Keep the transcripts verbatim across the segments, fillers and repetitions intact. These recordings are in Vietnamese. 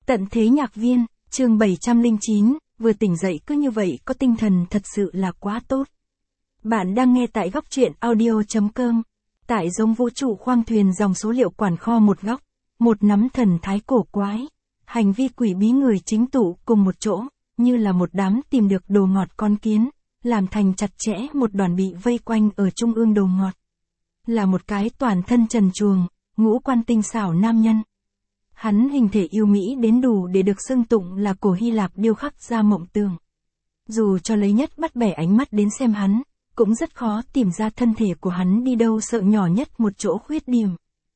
Tận thế nhạc viên, chương bảy trăm lẻ chín, vừa tỉnh dậy cứ như vậy có tinh thần thật sự là quá tốt. Bạn đang nghe tại góc truyện audio chấm com. Tại giống vũ trụ khoang thuyền dòng số liệu quản kho một góc, một nắm thần thái cổ quái, hành vi quỷ bí người chính tụ cùng một chỗ, như là một đám tìm được đồ ngọt con kiến, làm thành chặt chẽ một đoàn bị vây quanh ở trung ương đồ ngọt. Là một cái toàn thân trần truồng, ngũ quan tinh xảo nam nhân. Hắn hình thể yêu mỹ đến đủ để được xưng tụng là cổ Hy Lạp điêu khắc ra mộng tưởng. Dù cho lấy nhất bắt bẻ ánh mắt đến xem hắn, cũng rất khó tìm ra thân thể của hắn đi đâu sợ nhỏ nhất một chỗ khuyết điểm.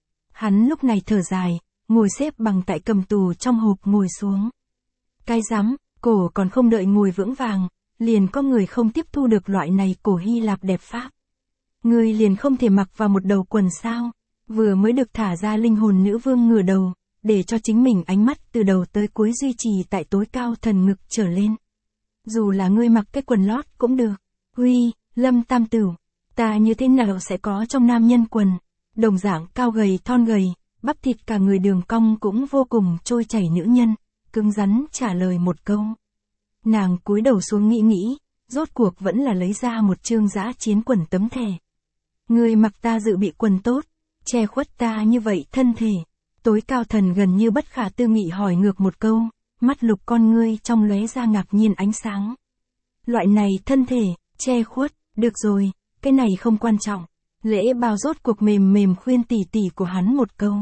Hắn lúc này thở dài, ngồi xếp bằng tại cầm tù trong hộp ngồi xuống. Cái rắm, cổ còn không đợi ngồi vững vàng, liền có người không tiếp thu được loại này cổ Hy Lạp đẹp pháp. Người liền không thể mặc vào một đầu quần sao, vừa mới được thả ra linh hồn nữ vương ngửa đầu, để cho chính mình ánh mắt từ đầu tới cuối duy trì tại tối cao thần ngực trở lên. Dù là ngươi mặc cái quần lót cũng được. Huy, Lâm Tam Tửu, ta như thế nào sẽ có trong nam nhân quần, đồng dạng cao gầy thon gầy, bắp thịt cả người đường cong cũng vô cùng trôi chảy nữ nhân, cứng rắn trả lời một câu. Nàng cúi đầu xuống nghĩ nghĩ, rốt cuộc vẫn là lấy ra một chương dã chiến quần tấm thẻ. Ngươi mặc ta dự bị quần tốt, che khuất ta như vậy thân thể. Tối cao thần gần như bất khả tư nghị hỏi ngược một câu, mắt lục con ngươi trong lóe ra ngạc nhiên ánh sáng. Loại này thân thể, che khuất, được rồi, cái này không quan trọng. Lễ bao rốt cuộc mềm mềm khuyên tỉ tỉ của hắn một câu.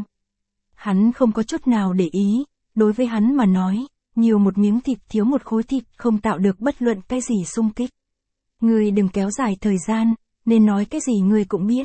Hắn không có chút nào để ý, đối với hắn mà nói, nhiều một miếng thịt thiếu một khối thịt không tạo được bất luận cái gì xung kích. Ngươi đừng kéo dài thời gian, nên nói cái gì ngươi cũng biết.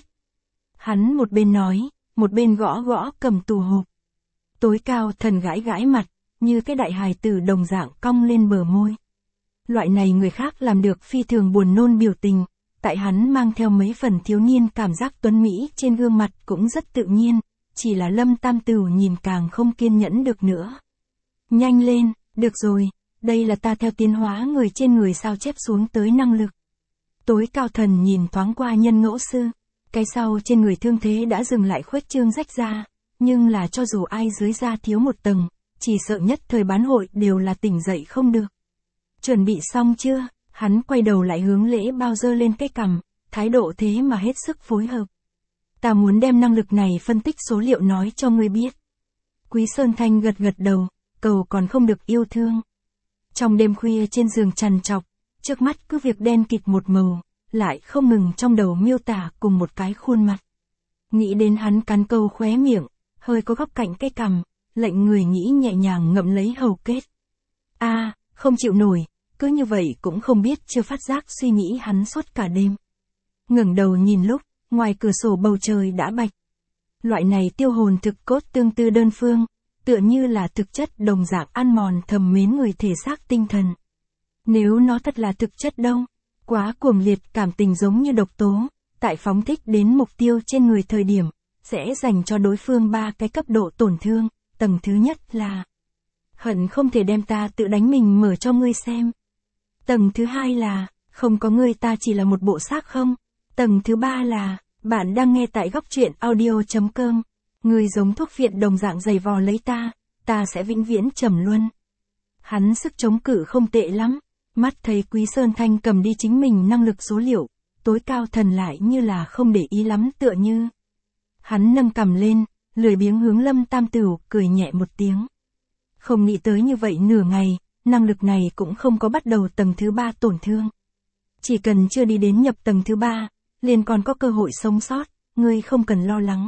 Hắn một bên nói, một bên gõ gõ cầm tù hộp. Tối cao thần gãi gãi mặt, như cái đại hài tử đồng dạng cong lên bờ môi. Loại này người khác làm được phi thường buồn nôn biểu tình, tại hắn mang theo mấy phần thiếu niên cảm giác tuấn mỹ trên gương mặt cũng rất tự nhiên, chỉ là Lâm Tam Tửu nhìn càng không kiên nhẫn được nữa. Nhanh lên, được rồi, đây là ta theo tiến hóa người trên người sao chép xuống tới năng lực. Tối cao thần nhìn thoáng qua nhân ngẫu sư. Cái sau trên người thương thế đã dừng lại khuếch trương rách ra, nhưng là cho dù ai dưới da thiếu một tầng, chỉ sợ nhất thời bán hội đều là tỉnh dậy không được. Chuẩn bị xong chưa? Hắn quay đầu lại hướng lễ bao dơ lên cái cằm, thái độ thế mà hết sức phối hợp. Ta muốn đem năng lực này phân tích số liệu nói cho ngươi biết. Quý Sơn Thanh gật gật đầu, cầu còn không được yêu thương. Trong đêm khuya trên giường trằn trọc, trước mắt cứ việc đen kịt một màu, lại không ngừng trong đầu miêu tả cùng một cái khuôn mặt. Nghĩ đến hắn cắn câu khóe miệng, hơi có góc cạnh cái cằm, lệnh người nghĩ nhẹ nhàng ngậm lấy hầu kết. A, à, không chịu nổi, cứ như vậy cũng không biết chưa phát giác suy nghĩ hắn suốt cả đêm. Ngẩng đầu nhìn lúc, ngoài cửa sổ bầu trời đã bạch. Loại này tiêu hồn thực cốt tương tư đơn phương, tựa như là thực chất đồng dạng ăn mòn thầm mến người thể xác tinh thần. Nếu nó thật là thực chất đâu, quá cuồng liệt cảm tình giống như độc tố, tại phóng thích đến mục tiêu trên người thời điểm, sẽ dành cho đối phương ba cái cấp độ tổn thương. Tầng thứ nhất là hận không thể đem ta tự đánh mình mở cho ngươi xem. Tầng thứ hai là không có ngươi ta chỉ là một bộ xác không. Tầng thứ ba là bạn đang nghe tại góc truyện audio chấm com. Ngươi giống thuốc viện đồng dạng giày vò lấy ta, ta sẽ vĩnh viễn trầm luân. Hắn sức chống cự không tệ lắm. Mắt thấy Quý Sơn Thanh cầm đi chính mình năng lực số liệu, tối cao thần lại như là không để ý lắm tựa như. Hắn nâng cằm lên, lười biếng hướng Lâm Tam Tửu cười nhẹ một tiếng. Không nghĩ tới như vậy nửa ngày, năng lực này cũng không có bắt đầu tầng thứ ba tổn thương. Chỉ cần chưa đi đến nhập tầng thứ ba, liền còn có cơ hội sống sót, ngươi không cần lo lắng.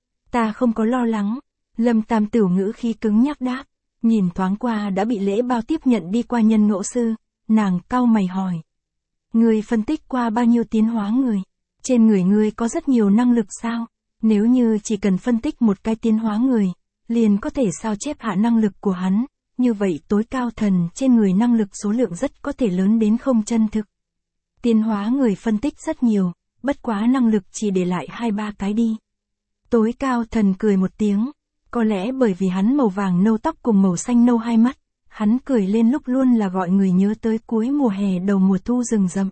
Ta không có lo lắng, Lâm Tam Tửu ngữ khí cứng nhắc đáp, nhìn thoáng qua đã bị lễ bao tiếp nhận đi qua nhân ngẫu sư. Nàng cau mày hỏi. Ngươi phân tích qua bao nhiêu tiến hóa người? Trên người ngươi có rất nhiều năng lực sao? Nếu như chỉ cần phân tích một cái tiến hóa người, liền có thể sao chép hạ năng lực của hắn, như vậy tối cao thần trên người năng lực số lượng rất có thể lớn đến không chân thực. Tiến hóa người phân tích rất nhiều, bất quá năng lực chỉ để lại hai ba cái đi. Tối cao thần cười một tiếng, có lẽ bởi vì hắn màu vàng nâu tóc cùng màu xanh nâu hai mắt. Hắn cười lên lúc luôn là gọi người nhớ tới cuối mùa hè đầu mùa thu rừng rậm.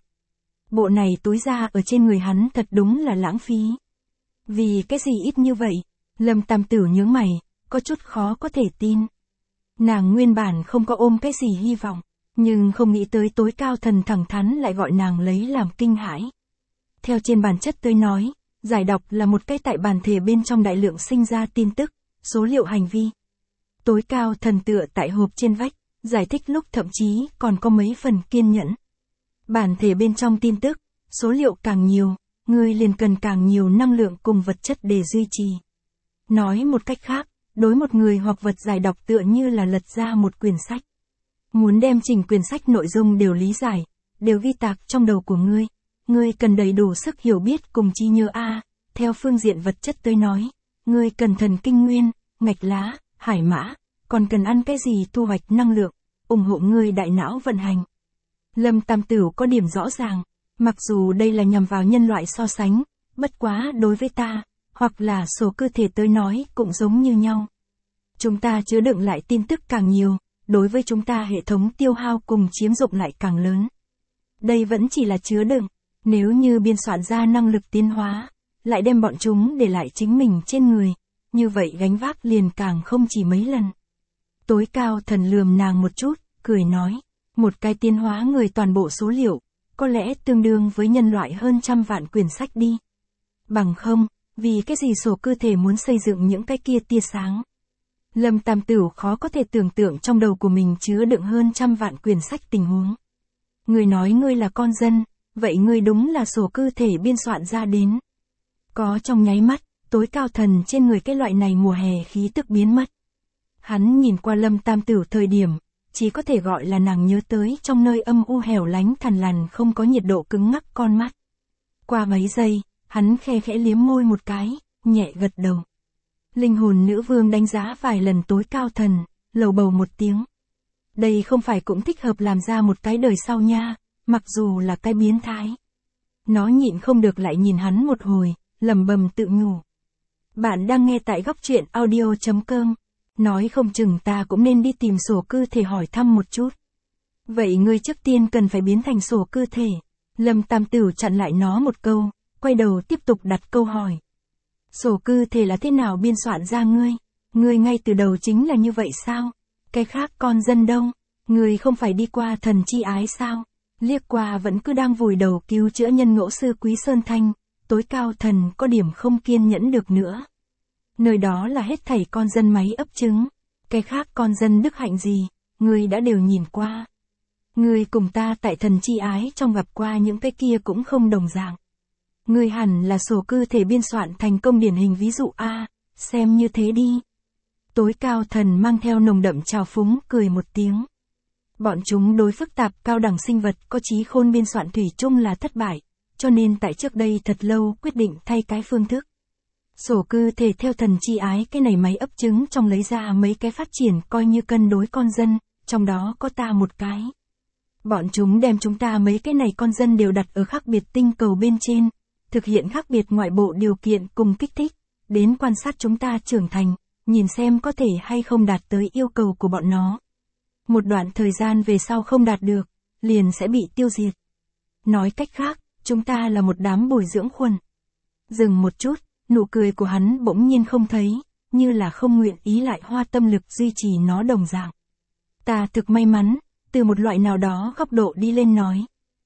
Bộ này túi da ở trên người hắn thật đúng là lãng phí. Vì cái gì ít như vậy? Lâm Tam Tửu nhướng mày, có chút khó có thể tin. Nàng nguyên bản không có ôm cái gì hy vọng, nhưng không nghĩ tới tối cao thần thẳng thắn lại gọi nàng lấy làm kinh hãi. Theo trên bản chất tôi nói, giải đọc là một cái tại bản thể bên trong đại lượng sinh ra tin tức, số liệu hành vi. Tối cao thần tựa tại hộp trên vách, giải thích lúc thậm chí còn có mấy phần kiên nhẫn. Bản thể bên trong tin tức, số liệu càng nhiều, người liền cần càng nhiều năng lượng cùng vật chất để duy trì. Nói một cách khác, đối một người hoặc vật giải đọc tựa như là lật ra một quyển sách. Muốn đem chỉnh quyển sách nội dung đều lý giải, đều ghi tạc trong đầu của ngươi, ngươi cần đầy đủ sức hiểu biết cùng trí nhớ a. Theo phương diện vật chất tôi nói, ngươi cần thần kinh nguyên, ngạch lá, hải mã, còn cần ăn cái gì thu hoạch năng lượng, ủng hộ ngươi đại não vận hành. Lâm Tam Tửu có điểm rõ ràng, mặc dù đây là nhằm vào nhân loại so sánh, bất quá đối với ta, hoặc là số cơ thể tới nói cũng giống như nhau. Chúng ta chứa đựng lại tin tức càng nhiều, đối với chúng ta hệ thống tiêu hao cùng chiếm dụng lại càng lớn. Đây vẫn chỉ là chứa đựng, nếu như biên soạn ra năng lực tiến hóa, lại đem bọn chúng để lại chính mình trên người, như vậy gánh vác liền càng không chỉ mấy lần. Tối cao thần lườm nàng một chút, cười nói, một cái tiến hóa người toàn bộ số liệu, có lẽ tương đương với nhân loại hơn trăm vạn quyển sách đi. Bằng không, vì cái gì sổ cơ thể muốn xây dựng những cái kia tia sáng. Lâm Tam Tửu khó có thể tưởng tượng trong đầu của mình chứa đựng hơn trăm vạn quyển sách tình huống. Người nói ngươi là con dân, vậy ngươi đúng là sổ cơ thể biên soạn ra đến. Có trong nháy mắt, tối cao thần trên người cái loại này mùa hè khí tức biến mất. Hắn nhìn qua Lâm Tam Tửu thời điểm, chỉ có thể gọi là nàng nhớ tới trong nơi âm u hẻo lánh thằn lằn không có nhiệt độ cứng ngắc con mắt. Qua mấy giây, hắn khe khẽ liếm môi một cái, nhẹ gật đầu. Linh hồn nữ vương đánh giá vài lần tối cao thần, lầu bầu một tiếng. Đây không phải cũng thích hợp làm ra một cái đời sau nha, mặc dù là cái biến thái. Nó nhịn không được lại nhìn hắn một hồi, lầm bầm tự nhủ. Bạn đang nghe tại góc truyện audio chấm com. Nói không chừng ta cũng nên đi tìm sổ cơ thể hỏi thăm một chút. Vậy ngươi trước tiên cần phải biến thành sổ cơ thể. Lâm Tam Tửu chặn lại nó một câu, quay đầu tiếp tục đặt câu hỏi. Sổ cơ thể là thế nào biên soạn ra ngươi? Ngươi ngay từ đầu chính là như vậy sao? Cái khác con dân đông, ngươi không phải đi qua thần chi ái sao? Liếc qua vẫn cứ đang vùi đầu cứu chữa nhân ngỗ sư Quý Sơn Thanh, tối cao thần có điểm không kiên nhẫn được nữa. Nơi đó là hết thảy con dân máy ấp trứng, cái khác con dân đức hạnh gì, ngươi đã đều nhìn qua. Ngươi cùng ta tại thần chi ái trong gặp qua những cái kia cũng không đồng dạng. Ngươi hẳn là sổ cơ thể biên soạn thành công điển hình ví dụ a, xem như thế đi. Tối cao thần mang theo nồng đậm trào phúng cười một tiếng. Bọn chúng đối phức tạp cao đẳng sinh vật có trí khôn biên soạn thủy chung là thất bại, cho nên tại trước đây thật lâu quyết định thay cái phương thức. Sổ cơ thể theo thần chi ái cái này máy ấp trứng trong lấy ra mấy cái phát triển coi như cân đối con dân, trong đó có ta một cái. Bọn chúng đem chúng ta mấy cái này con dân đều đặt ở khác biệt tinh cầu bên trên, thực hiện khác biệt ngoại bộ điều kiện cùng kích thích, đến quan sát chúng ta trưởng thành, nhìn xem có thể hay không đạt tới yêu cầu của bọn nó. Một đoạn thời gian về sau không đạt được, liền sẽ bị tiêu diệt. Nói cách khác, chúng ta là một đám bồi dưỡng khuẩn. Dừng một chút, nụ cười của hắn bỗng nhiên không thấy, như là không nguyện ý lại hoa tâm lực duy trì nó đồng dạng. Ta thực may mắn, từ một loại nào đó góc độ đi lên nói.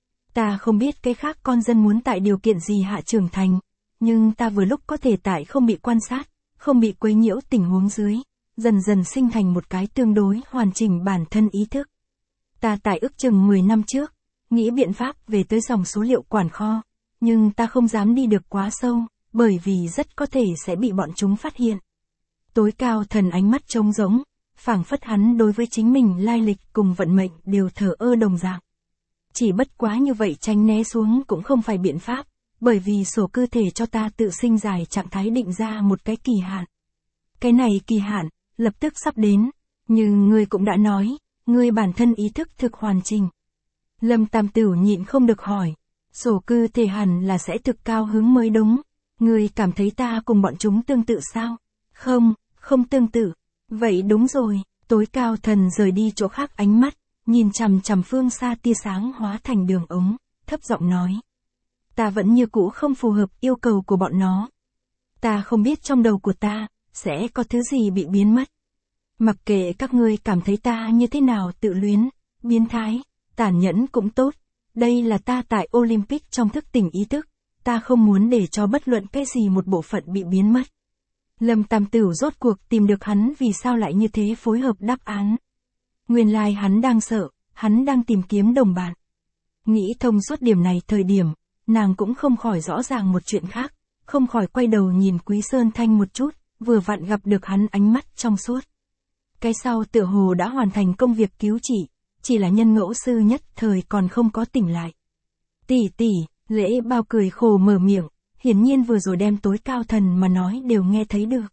Ta không biết cái khác con dân muốn tại điều kiện gì hạ trưởng thành, nhưng ta vừa lúc có thể tại không bị quan sát, không bị quấy nhiễu tình huống dưới, dần dần sinh thành một cái tương đối hoàn chỉnh bản thân ý thức. Ta tại ước chừng mười năm trước, nghĩ biện pháp về tới dòng số liệu quản kho, nhưng ta không dám đi được quá sâu, bởi vì rất có thể sẽ bị bọn chúng phát hiện. Tối cao thần ánh mắt trống rỗng, phảng phất hắn đối với chính mình lai lịch cùng vận mệnh đều thờ ơ đồng dạng. Chỉ bất quá như vậy tránh né xuống cũng không phải biện pháp, bởi vì sổ cơ thể cho ta tự sinh dài trạng thái định ra một cái kỳ hạn. Cái này kỳ hạn, lập tức sắp đến, nhưng ngươi cũng đã nói, ngươi bản thân ý thức thực hoàn chỉnh. Lâm Tam Tửu nhịn không được hỏi, sổ cơ thể hẳn là sẽ thực cao hứng mới đúng, ngươi cảm thấy ta cùng bọn chúng tương tự sao? Không, không tương tự. Vậy đúng rồi, tối cao thần rời đi chỗ khác ánh mắt, nhìn chằm chằm phương xa tia sáng hóa thành đường ống, thấp giọng nói. Ta vẫn như cũ không phù hợp yêu cầu của bọn nó. Ta không biết trong đầu của ta, sẽ có thứ gì bị biến mất. Mặc kệ các ngươi cảm thấy ta như thế nào tự luyến, biến thái, tàn nhẫn cũng tốt. Đây là ta tại Olympic trong thức tỉnh ý thức. Ta không muốn để cho bất luận cái gì một bộ phận bị biến mất. Lâm Tam Tửu rốt cuộc tìm được hắn vì sao lại như thế phối hợp đáp án. Nguyên lai like hắn đang sợ, hắn đang tìm kiếm đồng bạn. Nghĩ thông suốt điểm này thời điểm, nàng cũng không khỏi rõ ràng một chuyện khác, không khỏi quay đầu nhìn Quý Sơn Thanh một chút, vừa vặn gặp được hắn ánh mắt trong suốt. Cái sau tựa hồ đã hoàn thành công việc cứu trị, chỉ là nhân ngẫu sư nhất thời còn không có tỉnh lại. Tỷ tỷ, Lễ Bao cười khổ mở miệng, hiển nhiên vừa rồi đem tối cao thần mà nói đều nghe thấy được.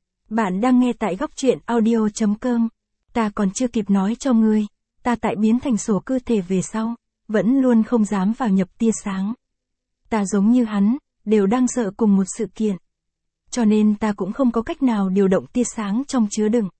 Bạn đang nghe tại góc truyện audio chấm com. Ta còn chưa kịp nói cho ngươi, ta tại biến thành sổ cơ thể về sau, vẫn luôn không dám vào nhập tia sáng. Ta giống như hắn, đều đang sợ cùng một sự kiện. Cho nên ta cũng không có cách nào điều động tia sáng trong chứa đựng.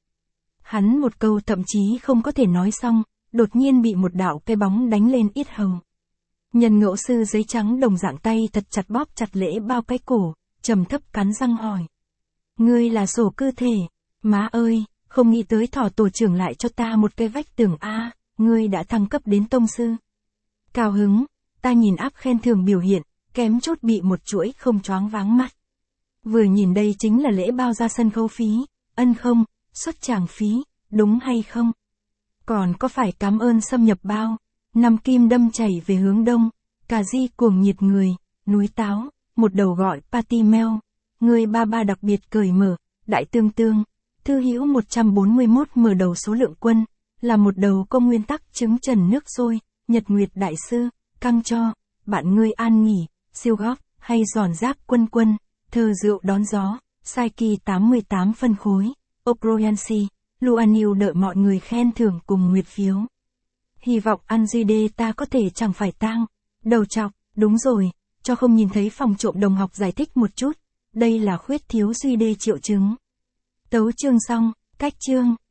Hắn một câu thậm chí không có thể nói xong, đột nhiên bị một đạo cái bóng đánh lên yết hầu. Nhân ngẫu sư giấy trắng đồng dạng tay thật chặt bóp chặt Lễ Bao cái cổ, trầm thấp cắn răng hỏi. Ngươi là sổ cơ thể, má ơi, không nghĩ tới Thỏ tổ trưởng lại cho ta một cái vách tường a, ngươi đã thăng cấp đến tông sư. Cao hứng, ta nhìn áp khen thưởng biểu hiện, kém chút bị một chuỗi không choáng váng mắt. Vừa nhìn đây chính là Lễ Bao ra sân khấu phí, ân không, xuất tràng phí, đúng hay không? Còn có phải cảm ơn xâm nhập bao, năm kim đâm chảy về hướng đông, cà di cuồng nhiệt người, núi táo, một đầu gọi Patty Mel, người ba ba đặc biệt cởi mở, đại tương tương, thư hữu một trăm bốn mươi mốt mở đầu số lượng quân, là một đầu công nguyên tắc trứng trần nước sôi, nhật nguyệt đại sư, căng cho, bạn ngươi an nghỉ, siêu góp, hay giòn giáp quân quân, thơ rượu đón gió, sai kỳ tám mươi tám phân khối, Ocroyancy, Luanil đợi mọi người khen thưởng cùng nguyệt phiếu. Hy vọng ăn duy đê ta có thể chẳng phải tang, đầu chọc, đúng rồi, cho không nhìn thấy phòng trộm đồng học giải thích một chút, đây là khuyết thiếu duy đê triệu chứng. Tấu chương xong, cách chương.